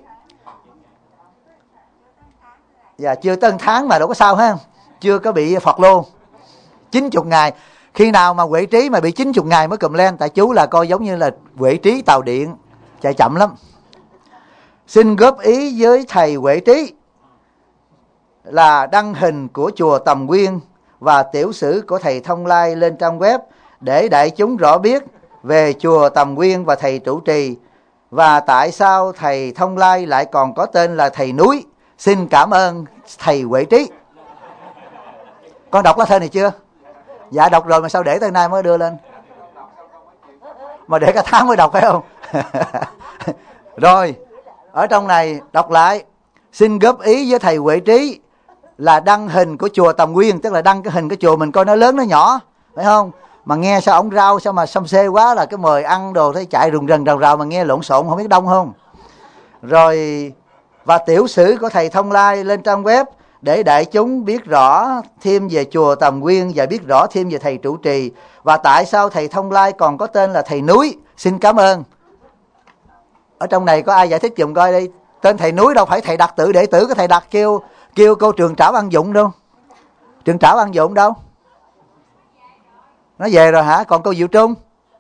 Speaker 1: Dạ chưa tới tháng mà đâu có sao ha, chưa có bị phọt luôn. 90 ngày. Khi nào mà Huệ Trí mà bị 90 ngày mới cùm lên? Tại chú là coi giống như là Huệ Trí tàu điện, chạy chậm lắm. Xin góp ý với thầy Huệ Trí là đăng hình của chùa Tầm Quyên và tiểu sử của thầy Thông Lai lên trang web để đại chúng rõ biết về chùa Tầm Quyên và thầy trụ trì, và tại sao thầy Thông Lai lại còn có tên là thầy núi. Xin cảm ơn thầy Huệ Trí. Con đọc lá thơ này chưa? Dạ đọc rồi, mà sao để tới nay mới đưa lên? Mà để cả tháng mới đọc phải không? Rồi, ở trong này đọc lại. Xin góp ý với thầy Huệ Trí là đăng hình của chùa Tầm Quyên, tức là đăng cái hình cái chùa mình coi nó lớn nó nhỏ, phải không? Mà nghe sao ổng rau sao mà xăm xê quá, là cái mời ăn đồ thấy chạy rùng rần rào rào mà nghe lộn xộn không biết đông không. Rồi và tiểu sử của thầy Thông Lai lên trang web để đại chúng biết rõ thêm về chùa Tầm Quyên và biết rõ thêm về thầy trụ trì, và tại sao thầy Thông Lai còn có tên là thầy núi. Xin cảm ơn. Ở trong này có ai giải thích giùm coi đi. Tên thầy núi đâu phải thầy đặt tự đệ tử, có thầy đặt kêu cô Trường Trảo Ăn Dụng đâu. Trường Trảo Ăn Dụng đâu? Nó về rồi hả? Còn cô Diệu Trung?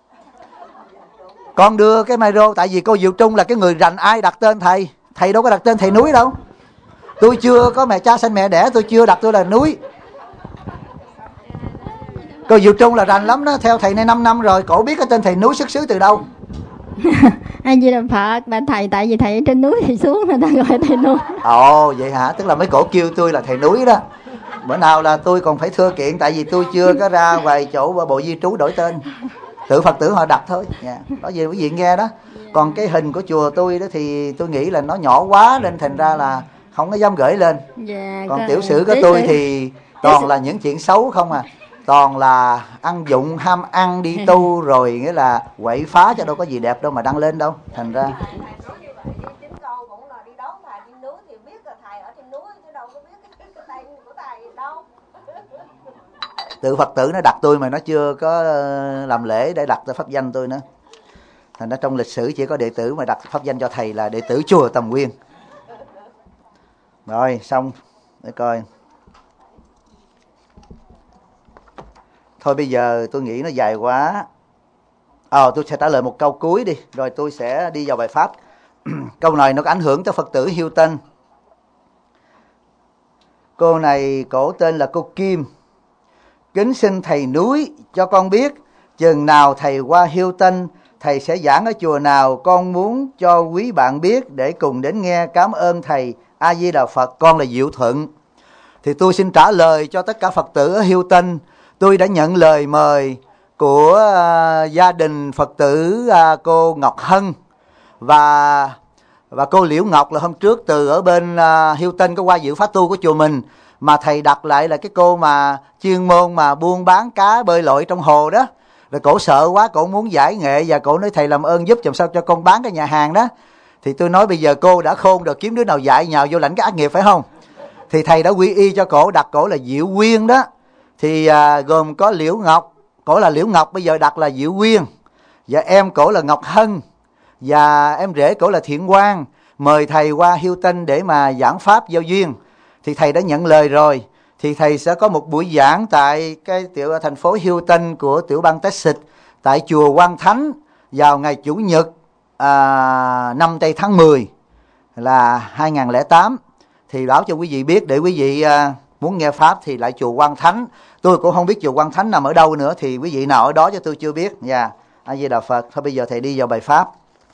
Speaker 1: Con đưa cái micro, tại vì cô Diệu Trung là cái người rành ai đặt tên thầy. Thầy đâu có đặt tên thầy núi đâu. Tôi chưa có mẹ cha sinh mẹ đẻ, tôi chưa đặt tôi là núi. Cô Diệu Trung là rành lắm đó, theo thầy này 5 năm rồi, cổ biết cái tên thầy núi xuất xứ từ đâu.
Speaker 2: A Di Đà Phật, bà thầy, tại vì thầy ở trên núi thì xuống người ta gọi thầy núi.
Speaker 1: Ồ vậy hả? Tức là mấy cổ kêu tôi là thầy núi đó. Bữa nào là tôi còn phải thưa kiện, tại vì tôi chưa có ra vài chỗ bộ di trú đổi tên. Tự Phật tử họ đặt thôi. Đó về quý vị nghe đó. Còn cái hình của chùa tôi đó thì tôi nghĩ là nó nhỏ quá nên thành ra là không có dám gửi lên. Còn tiểu sử của tôi thì toàn là những chuyện xấu không à. Toàn là ăn dụng, ham ăn, đi tu rồi nghĩa là quậy phá, cho đâu có gì đẹp đâu mà đăng lên đâu. Thành ra tự Phật tử nó đặt tôi mà nó chưa có làm lễ để đặt pháp danh tôi nữa. Thành ra trong lịch sử chỉ có đệ tử mà đặt pháp danh cho thầy là đệ tử chùa Tầm Quyên. Rồi xong để coi. Thôi bây giờ tôi nghĩ nó dài quá. Tôi sẽ trả lời một câu cuối đi, rồi tôi sẽ đi vào bài pháp. Câu này nó có ảnh hưởng tới Phật tử Hilton. Cô này cổ tên là cô Kim. Kính xin thầy núi cho con biết chừng nào thầy qua Hilton, thầy sẽ giảng ở chùa nào, con muốn cho quý bạn biết để cùng đến nghe. Cảm ơn thầy. A Di Đà Phật. Con là Diệu Thuận. Thì tôi xin trả lời cho tất cả Phật tử ở Hilton. Tôi đã nhận lời mời của gia đình Phật tử cô Ngọc Hân và cô Liễu Ngọc là hôm trước từ ở bên Hilton có qua dự pháp tu của chùa mình, mà thầy đặt lại là cái cô mà chuyên môn mà buôn bán cá bơi lội trong hồ đó. Rồi cổ sợ quá, cổ muốn giải nghệ và cổ nói thầy làm ơn giúp làm sao cho con bán cái nhà hàng đó. Thì tôi nói bây giờ cô đã khôn rồi, kiếm đứa nào dạy nhào vô lãnh cái ác nghiệp phải không? Thì thầy đã quy y cho cổ, đặt cổ là Diệu Quyên đó. Thì gồm có Liễu Ngọc, cổ là Liễu Ngọc, bây giờ đặt là Diệu Quyên. Và em cổ là Ngọc Hân. Và em rể cổ là Thiện Quang. Mời thầy qua Hilton để mà giảng pháp giao duyên. Thì thầy đã nhận lời rồi. Thì thầy sẽ có một buổi giảng tại cái thành phố Hilton của tiểu bang Texas, tại chùa Quang Thánh vào ngày Chủ nhật 5 tây tháng 10 là 2008. Thì báo cho quý vị biết để quý vị muốn nghe pháp thì lại chùa Quang Thánh. Tôi cũng không biết chùa Quang Thánh nằm ở đâu nữa, thì quý vị nào ở đó cho tôi chưa biết. A Di Đà Phật. Thôi bây giờ thầy đi vào bài pháp.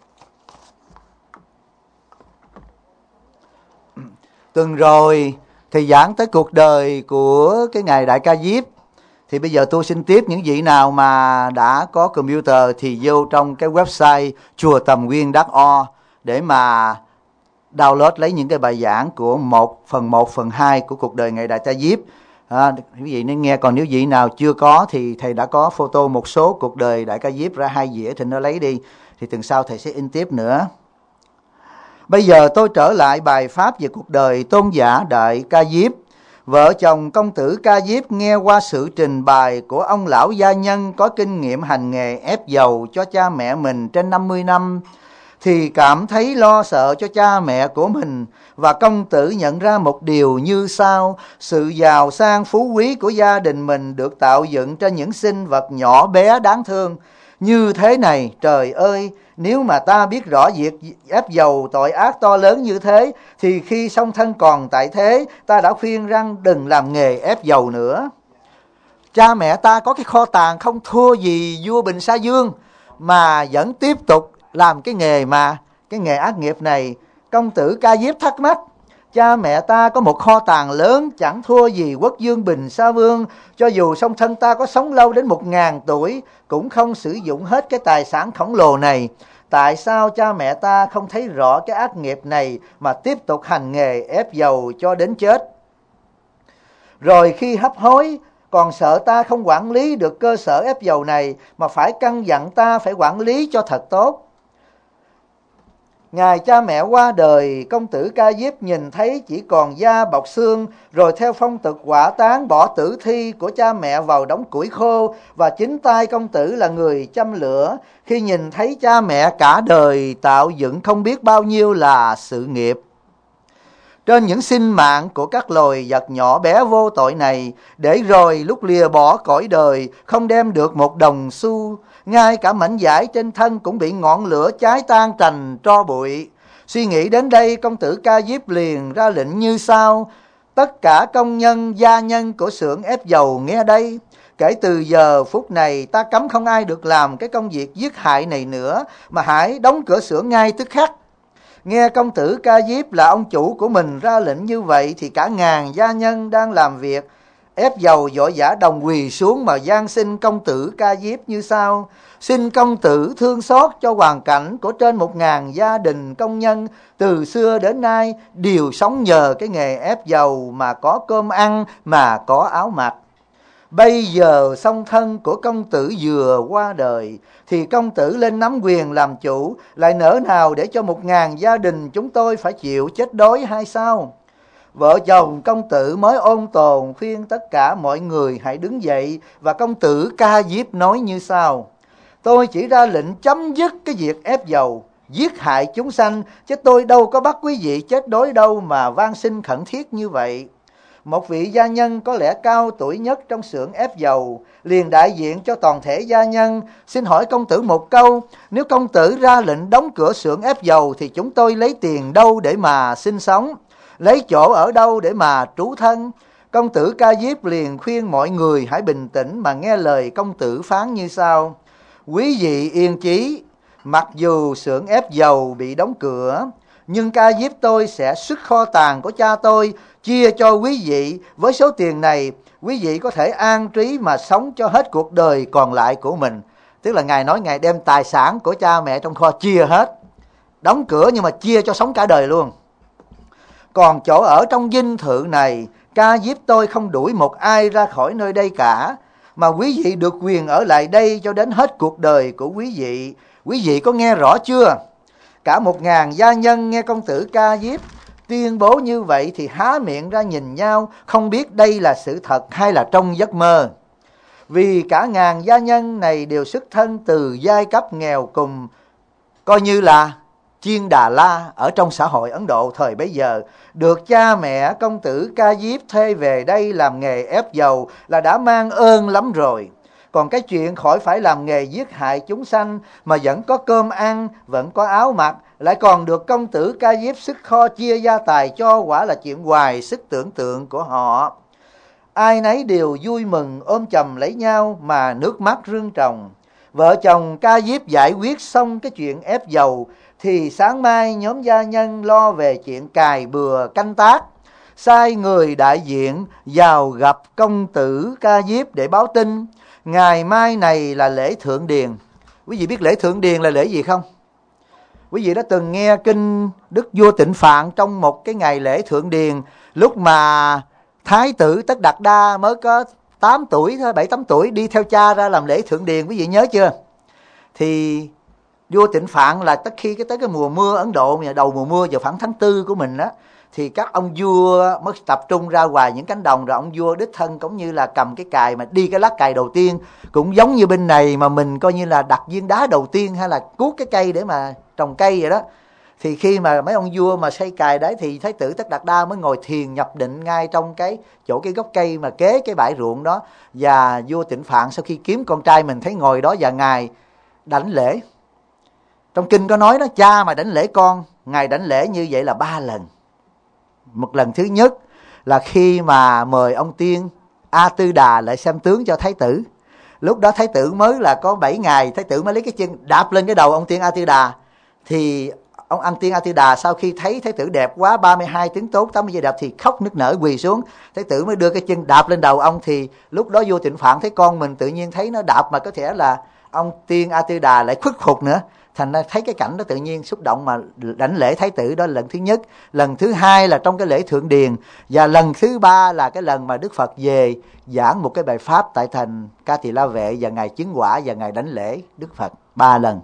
Speaker 1: Tuần rồi thì giảng tới cuộc đời của cái ngài Đại Ca Diếp. Thì bây giờ tôi xin tiếp những vị nào mà đã có computer thì vô trong cái website chùa Tầm Quyên.org để mà download lấy những cái bài giảng của phần 2 của cuộc đời ngài Đại Ca Diếp. Quý vị nên nghe. Còn nếu vị nào chưa có thì thầy đã có photo một số cuộc đời Đại Ca Diếp ra 2 dĩa thì nó lấy đi. Thì tuần sau thầy sẽ in tiếp nữa. Bây giờ tôi trở lại bài pháp về cuộc đời tôn giả Đại Ca Diếp. Vợ chồng công tử Ca Diếp nghe qua sự trình bày của ông lão gia nhân có kinh nghiệm hành nghề ép dầu cho cha mẹ mình trên 50 năm, thì cảm thấy lo sợ cho cha mẹ của mình. Và công tử nhận ra một điều như sau: sự giàu sang phú quý của gia đình mình được tạo dựng trên những sinh vật nhỏ bé đáng thương như thế này. Trời ơi, nếu mà ta biết rõ việc ép dầu tội ác to lớn như thế, thì khi song thân còn tại thế, ta đã khuyên rằng đừng làm nghề ép dầu nữa. Cha mẹ ta có cái kho tàng không thua gì vua Bình Sa Dương, mà vẫn tiếp tục làm cái nghề ác nghiệp này. Công tử Ca Diếp thắc mắc, cha mẹ ta có một kho tàng lớn chẳng thua gì quốc vương Bình Sa Vương, cho dù song thân ta có sống lâu đến 1000 tuổi cũng không sử dụng hết cái tài sản khổng lồ này. Tại sao cha mẹ ta không thấy rõ cái ác nghiệp này mà tiếp tục hành nghề ép dầu cho đến chết? Rồi khi hấp hối còn sợ ta không quản lý được cơ sở ép dầu này, mà phải căn dặn ta phải quản lý cho thật tốt. Ngày cha mẹ qua đời, công tử Ca Diếp nhìn thấy chỉ còn da bọc xương, rồi theo phong tục hỏa táng bỏ tử thi của cha mẹ vào đống củi khô, và chính tay công tử là người châm lửa. Khi nhìn thấy cha mẹ cả đời tạo dựng không biết bao nhiêu là sự nghiệp trên những sinh mạng của các loài vật nhỏ bé vô tội này, để rồi lúc lìa bỏ cõi đời không đem được một đồng xu, ngay cả mảnh vải trên thân cũng bị ngọn lửa cháy tan thành tro bụi. Suy nghĩ đến đây, công tử Ca Diếp liền ra lệnh như sau: tất cả công nhân gia nhân của xưởng ép dầu nghe đây, kể từ giờ phút này ta cấm không ai được làm cái công việc giết hại này nữa, mà hãy đóng cửa xưởng ngay tức khắc. Nghe công tử Ca Diếp là ông chủ của mình ra lệnh như vậy, thì cả ngàn gia nhân đang làm việc ép dầu vội vã đồng quỳ xuống mà van xin công tử Ca Diếp như sau: xin công tử thương xót cho hoàn cảnh của trên 1000 gia đình công nhân từ xưa đến nay đều sống nhờ cái nghề ép dầu mà có cơm ăn, mà có áo mặc. Bây giờ song thân của công tử vừa qua đời, thì công tử lên nắm quyền làm chủ, lại nỡ nào để cho 1000 gia đình chúng tôi phải chịu chết đói hay sao? Vợ chồng công tử mới ôn tồn khuyên tất cả mọi người hãy đứng dậy, và công tử Ca Diếp nói như sau: tôi chỉ ra lệnh chấm dứt cái việc ép dầu, giết hại chúng sanh, chứ tôi đâu có bắt quý vị chết đói đâu mà van xin khẩn thiết như vậy. Một vị gia nhân có lẽ cao tuổi nhất trong xưởng ép dầu liền đại diện cho toàn thể gia nhân: xin hỏi công tử một câu, nếu công tử ra lệnh đóng cửa xưởng ép dầu thì chúng tôi lấy tiền đâu để mà sinh sống, lấy chỗ ở đâu để mà trú thân? Công tử Ca Diếp liền khuyên mọi người hãy bình tĩnh mà nghe lời công tử phán như sau: quý vị yên chí, mặc dù xưởng ép dầu bị đóng cửa, nhưng Ca Diếp tôi sẽ xuất kho tàng của cha tôi chia cho quý vị. Với số tiền này, quý vị có thể an trí mà sống cho hết cuộc đời còn lại của mình. Tức là Ngài nói Ngài đem tài sản của cha mẹ trong kho chia hết, đóng cửa nhưng mà chia cho sống cả đời luôn. Còn chỗ ở trong dinh thự này, Ca Diếp tôi không đuổi một ai ra khỏi nơi đây cả, mà quý vị được quyền ở lại đây cho đến hết cuộc đời của quý vị. Quý vị có nghe rõ chưa? Cả 1000 gia nhân nghe công tử Ca Diếp tuyên bố như vậy thì há miệng ra nhìn nhau, không biết đây là sự thật hay là trong giấc mơ. Vì cả ngàn gia nhân này đều xuất thân từ giai cấp nghèo cùng, coi như là chiên Đà La ở trong xã hội Ấn Độ thời bấy giờ, được cha mẹ công tử Ca Diếp thuê về đây làm nghề ép dầu là đã mang ơn lắm rồi. Còn cái chuyện khỏi phải làm nghề giết hại chúng sanh mà vẫn có cơm ăn, vẫn có áo mặc, lại còn được công tử Ca Diếp sức kho chia gia tài cho, quả là chuyện ngoài sức tưởng tượng của họ. Ai nấy đều vui mừng ôm chầm lấy nhau mà nước mắt rưng tròng. Vợ chồng Ca Diếp giải quyết xong cái chuyện ép dầu, thì sáng mai nhóm gia nhân lo về chuyện cài bừa canh tác, sai người đại diện vào gặp công tử Ca Diếp để báo tin ngày mai này là lễ Thượng Điền. Quý vị biết lễ Thượng Điền là lễ gì không? Quý vị đã từng nghe kinh Đức Vua Tịnh Phạn trong một cái ngày lễ Thượng Điền, lúc mà Thái tử Tất Đạt Đa mới có 8 tuổi thôi, 7-8 tuổi, đi theo cha ra làm lễ Thượng Điền. Quý vị nhớ chưa? Thì vua Tịnh Phạn là tới cái mùa mưa Ấn Độ, đầu mùa mưa vào khoảng tháng 4 của mình á, thì các ông vua mới tập trung ra ngoài những cánh đồng, rồi ông vua đích thân cũng như là cầm cái cài mà đi cái lá cài đầu tiên, cũng giống như bên này mà mình coi như là đặt viên đá đầu tiên, hay là cuốc cái cây để mà trồng cây vậy đó. Thì khi mà mấy ông vua mà xây cài đấy thì Thái tử Tất Đạt Đa mới ngồi thiền nhập định ngay trong cái chỗ cái gốc cây mà kế cái bãi ruộng đó. Và vua Tịnh Phạn sau khi kiếm con trai mình thấy ngồi đó và ngài đảnh lễ. Trong kinh có nói đó, cha mà đảnh lễ con, ngài đảnh lễ như vậy là 3 lần. Một lần thứ nhất là khi mà mời ông tiên A Tư Đà lại xem tướng cho thái tử. Lúc đó thái tử mới là có 7 ngày, thái tử mới lấy cái chân đạp lên cái đầu ông tiên A Tư Đà. Thì ông ăn tiên A Tư Đà sau khi thấy thái tử đẹp quá, 32 tiếng tốt 80 giây đẹp thì khóc nức nở quỳ xuống. Thái tử mới đưa cái chân đạp lên đầu ông. Thì lúc đó vua Tịnh Phạn thấy con mình tự nhiên thấy nó đạp mà có thể là ông tiên A Tư Đà lại khuất phục nữa. Thành ra thấy cái cảnh đó tự nhiên xúc động mà đảnh lễ thái tử. Đó là lần thứ nhất. Lần thứ hai là trong cái lễ thượng điền. Và lần thứ ba là cái lần mà Đức Phật về giảng một cái bài pháp tại thành Ca Tỳ La Vệ và ngài chứng quả và ngài đảnh lễ Đức Phật 3 lần.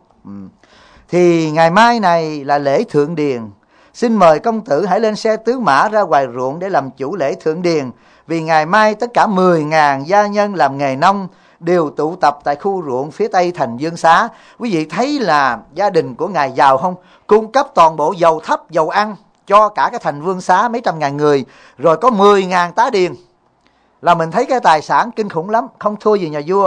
Speaker 1: Thì ngày mai này là lễ thượng điền. Xin mời công tử hãy lên xe tứ mã ra ngoài ruộng để làm chủ lễ thượng điền. Vì ngày mai tất cả 10.000 gia nhân làm nghề nông đều tụ tập tại khu ruộng phía tây thành Dương Xá. Quý vị thấy là gia đình của ngài giàu không? Cung cấp toàn bộ dầu thấp, dầu ăn cho cả cái thành Vương Xá mấy trăm ngàn người. Rồi có 10.000 tá điền. Là mình thấy cái tài sản kinh khủng lắm, không thua gì nhà vua.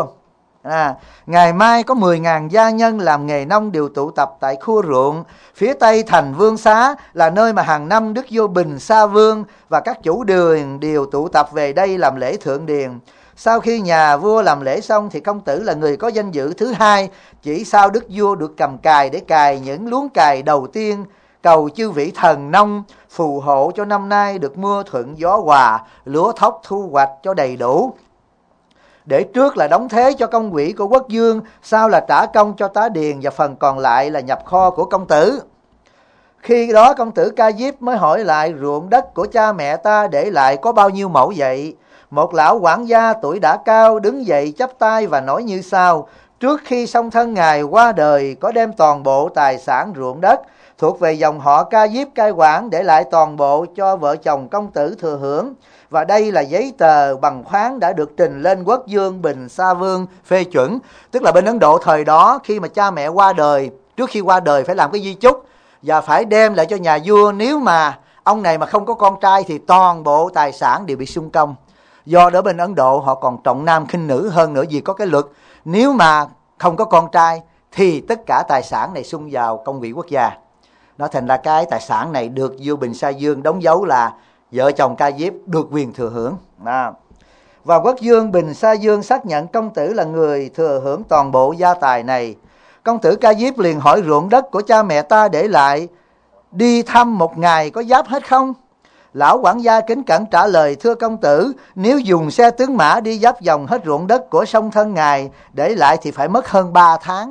Speaker 1: Ngày mai có 10.000 gia nhân làm nghề nông đều tụ tập tại khu ruộng phía tây thành Vương Xá, là nơi mà hàng năm Đức Vua Bình Sa Vương và các chủ đường đều tụ tập về đây làm lễ thượng điền. Sau khi nhà vua làm lễ xong thì công tử là người có danh dự thứ hai, chỉ sau Đức Vua được cầm cài để cài những luống cài đầu tiên, cầu chư vị thần nông phù hộ cho năm nay được mưa thuận gió hòa, lúa thóc thu hoạch cho đầy đủ. Để trước là đóng thế cho công quỹ của quốc vương, sau là trả công cho tá điền và phần còn lại là nhập kho của công tử. Khi đó công tử Ca Diếp mới hỏi lại ruộng đất của cha mẹ ta để lại có bao nhiêu mẫu vậy? Một lão quản gia tuổi đã cao đứng dậy chắp tay và nói như sau: trước khi song thân ngài qua đời có đem toàn bộ tài sản ruộng đất thuộc về dòng họ Ca Diếp cai quản để lại toàn bộ cho vợ chồng công tử thừa hưởng. Và đây là giấy tờ bằng khoáng đã được trình lên quốc vương Bình Sa Vương phê chuẩn. Tức là bên Ấn Độ thời đó khi mà cha mẹ qua đời, trước khi qua đời phải làm cái di chúc và phải đem lại cho nhà vua. Nếu mà ông này mà không có con trai thì toàn bộ tài sản đều bị xung công. Do đó bên Ấn Độ họ còn trọng nam khinh nữ hơn nữa, vì có cái luật nếu mà không có con trai thì tất cả tài sản này xung vào công vị quốc gia. Nó thành ra cái tài sản này được vua Bình Sa Dương đóng dấu là vợ chồng Ca Diếp được quyền thừa hưởng. Và quốc vương Bình Sa Dương xác nhận công tử là người thừa hưởng toàn bộ gia tài này. Công tử Ca Diếp liền hỏi ruộng đất của cha mẹ ta để lại đi thăm một ngày có giáp hết không? Lão quản gia kính cẩn trả lời: thưa công tử, nếu dùng xe tướng mã đi giáp vòng hết ruộng đất của song thân ngài để lại thì phải mất hơn 3 tháng.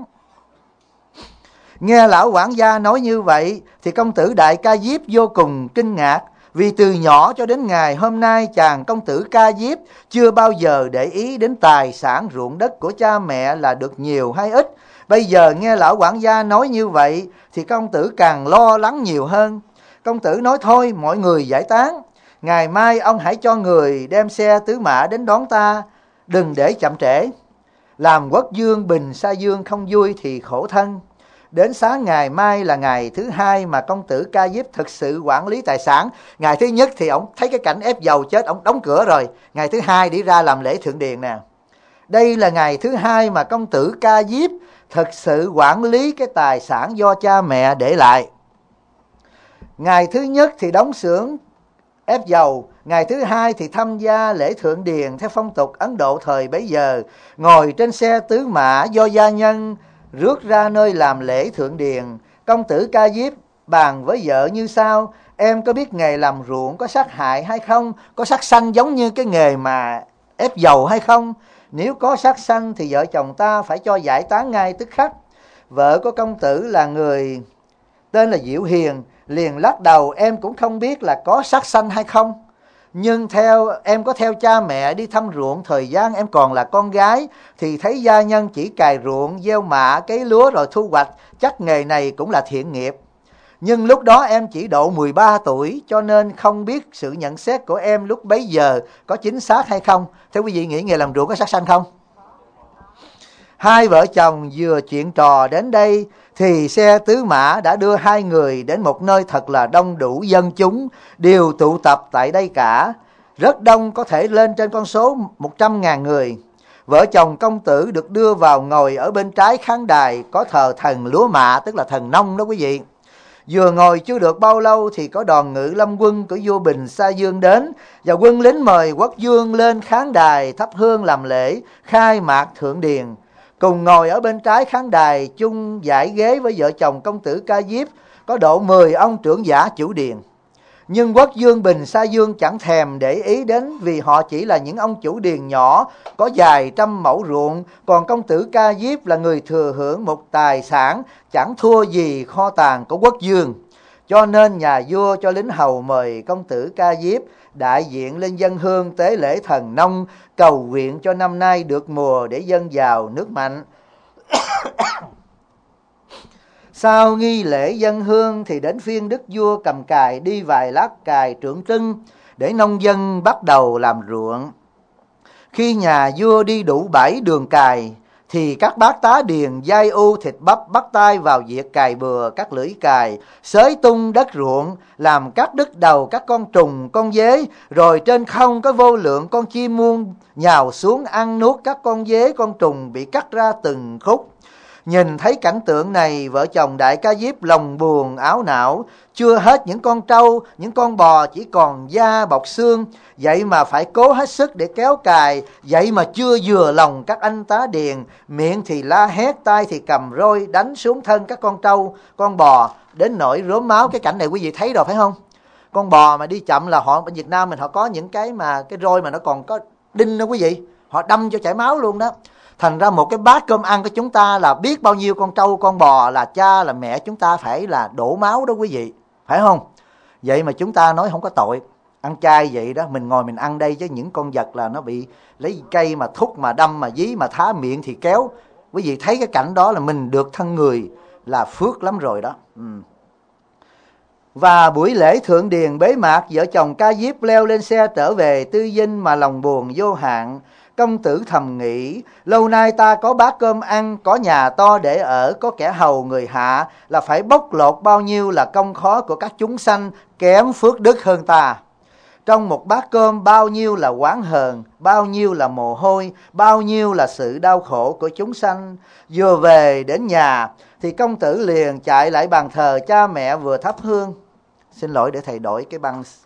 Speaker 1: Nghe lão quản gia nói như vậy thì công tử Đại Ca Diếp vô cùng kinh ngạc, vì từ nhỏ cho đến ngày hôm nay chàng công tử Ca Diếp chưa bao giờ để ý đến tài sản ruộng đất của cha mẹ là được nhiều hay ít. Bây giờ nghe lão quản gia nói như vậy thì công tử càng lo lắng nhiều hơn. Công tử nói: thôi mọi người giải tán, ngày mai ông hãy cho người đem xe tứ mã đến đón ta, đừng để chậm trễ. Làm quốc vương Bình Sa Dương không vui thì khổ thân. Đến sáng ngày mai là ngày thứ hai mà công tử Ca Diếp thực sự quản lý tài sản. Ngày thứ nhất thì ông thấy cái cảnh ép dầu chết, ông đóng cửa rồi. Ngày thứ hai đi ra làm lễ thượng điền nè. Đây là ngày thứ hai mà công tử Ca Diếp thực sự quản lý cái tài sản do cha mẹ để lại. Ngày thứ nhất thì đóng xưởng ép dầu, ngày thứ hai thì tham gia lễ thượng điền theo phong tục Ấn Độ thời bấy giờ, ngồi trên xe tứ mã do gia nhân rước ra nơi làm lễ thượng điền. Công tử Ca Diếp bàn với vợ như sau: em có biết nghề làm ruộng có sát hại hay không? Có sát sanh giống như cái nghề mà ép dầu hay không? Nếu có sát sanh thì vợ chồng ta phải cho giải tán ngay tức khắc. Vợ của công tử là người tên là Diệu Hiền liền lắc đầu: em cũng không biết là có sát sanh hay không, nhưng em có theo cha mẹ đi thăm ruộng thời gian em còn là con gái thì thấy gia nhân chỉ cày ruộng, gieo mạ, cấy lúa rồi thu hoạch, chắc nghề này cũng là thiện nghiệp. Nhưng lúc đó em chỉ độ 13 tuổi cho nên không biết sự nhận xét của em lúc bấy giờ có chính xác hay không. Thế quý vị nghĩ nghề làm ruộng có sát sanh không? Hai vợ chồng vừa chuyện trò đến đây thì xe tứ mã đã đưa hai người đến một nơi thật là đông đủ dân chúng, đều tụ tập tại đây cả. Rất đông, có thể lên trên con số 100.000 người. Vợ chồng công tử được đưa vào ngồi ở bên trái khán đài có thờ thần lúa mạ, tức là thần nông đó quý vị. Vừa ngồi chưa được bao lâu thì có đoàn ngự lâm quân của vua Bình Sa Dương đến, và quân lính mời quốc vương lên khán đài thắp hương làm lễ khai mạc thượng điền. Cùng ngồi ở bên trái khán đài chung dãy ghế với vợ chồng công tử Ca Diếp có độ 10 ông trưởng giả chủ điền. Nhưng quốc vương Bình Sa Dương chẳng thèm để ý đến, vì họ chỉ là những ông chủ điền nhỏ có vài trăm mẫu ruộng, còn công tử Ca Diếp là người thừa hưởng một tài sản chẳng thua gì kho tàng của quốc vương. Cho nên nhà vua cho lính hầu mời công tử Ca Diếp đại diện lên dâng hương tế lễ thần nông, cầu nguyện cho năm nay được mùa để dân giàu nước mạnh. Sau nghi lễ dân hương thì đến phiên đức vua cầm cài đi vài lát cài tượng trưng để nông dân bắt đầu làm ruộng. Khi nhà vua đi đủ 7 đường cài thì các bác tá điền dai u thịt bắp bắt tay vào việc cài bừa các lưỡi cài, xới tung đất ruộng, làm cắt đứt đầu các con trùng con dế, rồi trên không có vô lượng con chim muông nhào xuống ăn nuốt các con dế con trùng bị cắt ra từng khúc. Nhìn thấy cảnh tượng này, vợ chồng Đại Ca Diếp lòng buồn áo não. Chưa hết những con trâu, những con bò chỉ còn da bọc xương, vậy mà phải cố hết sức để kéo cài. Vậy mà chưa vừa lòng các anh tá điền, miệng thì la hét, tay thì cầm roi đánh xuống thân các con trâu, con bò đến nỗi rốm máu. Cái cảnh này quý vị thấy rồi phải không? Con bò mà đi chậm là họ ở Việt Nam mình họ có những cái roi mà nó còn có đinh đó quý vị, họ đâm cho chảy máu luôn đó. Thành ra một cái bát cơm ăn của chúng ta là biết bao nhiêu con trâu con bò là cha là mẹ chúng ta phải là đổ máu đó quý vị, phải không? Vậy mà chúng ta nói không có tội, ăn chay vậy đó, mình ngồi mình ăn đây chứ những con vật là nó bị lấy cây mà thúc mà đâm mà dí mà thá miệng thì kéo. Quý vị thấy cái cảnh đó là mình được thân người là phước lắm rồi đó. Và buổi lễ thượng điền bế mạc, vợ chồng Ca Diếp leo lên xe trở về Tư Dinh mà lòng buồn vô hạn. Công tử thầm nghĩ, lâu nay ta có bát cơm ăn, có nhà to để ở, có kẻ hầu người hạ, là phải bóc lột bao nhiêu là công khó của các chúng sanh kém phước đức hơn ta. Trong một bát cơm bao nhiêu là oán hờn, bao nhiêu là mồ hôi, bao nhiêu là sự đau khổ của chúng sanh. Vừa về đến nhà thì công tử liền chạy lại bàn thờ cha mẹ vừa thắp hương. Xin lỗi để thầy đổi cái băng